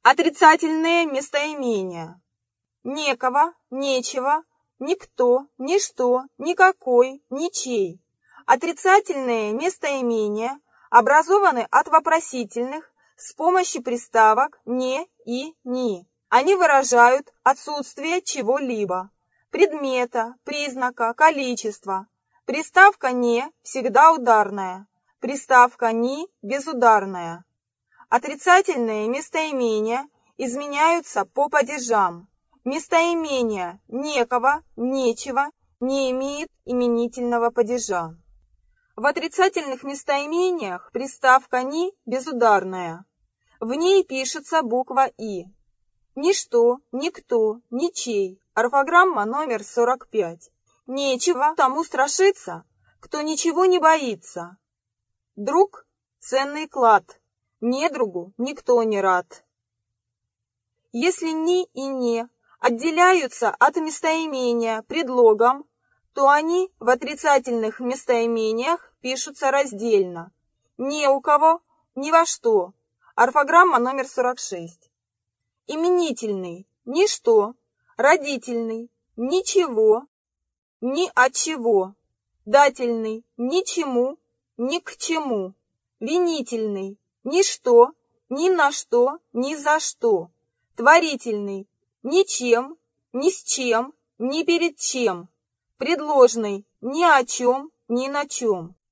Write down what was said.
Отрицательные местоимения. Некого, нечего, никто, ничто, никакой, ничей. Отрицательные местоимения образованы от вопросительных с помощью приставок «не» и «ни». Они выражают отсутствие чего-либо, предмета, признака, количества. Приставка «не» всегда ударная, приставка «ни» безударная. Отрицательные местоимения изменяются по падежам. Местоимение некого, нечего не имеет именительного падежа. В отрицательных местоимениях приставка «ни» безударная. В ней пишется буква «и». Ничто, никто, ничей. Орфограмма номер 45. Нечего тому страшиться, кто ничего не боится. Друг – ценный клад. Недругу никто не рад. Если «ни» и «не» отделяются от местоимения предлогом, то они в отрицательных местоимениях пишутся раздельно. Не у кого, ни во что. Орфограмма номер 46. Именительный – ничто, родительный – ничего, ни от чего, дательный – ничему, ни к чему, винительный – ничто, ни на что, ни за что, творительный – ничем, ни с чем, ни перед чем, предложный – ни о чем, ни на чем.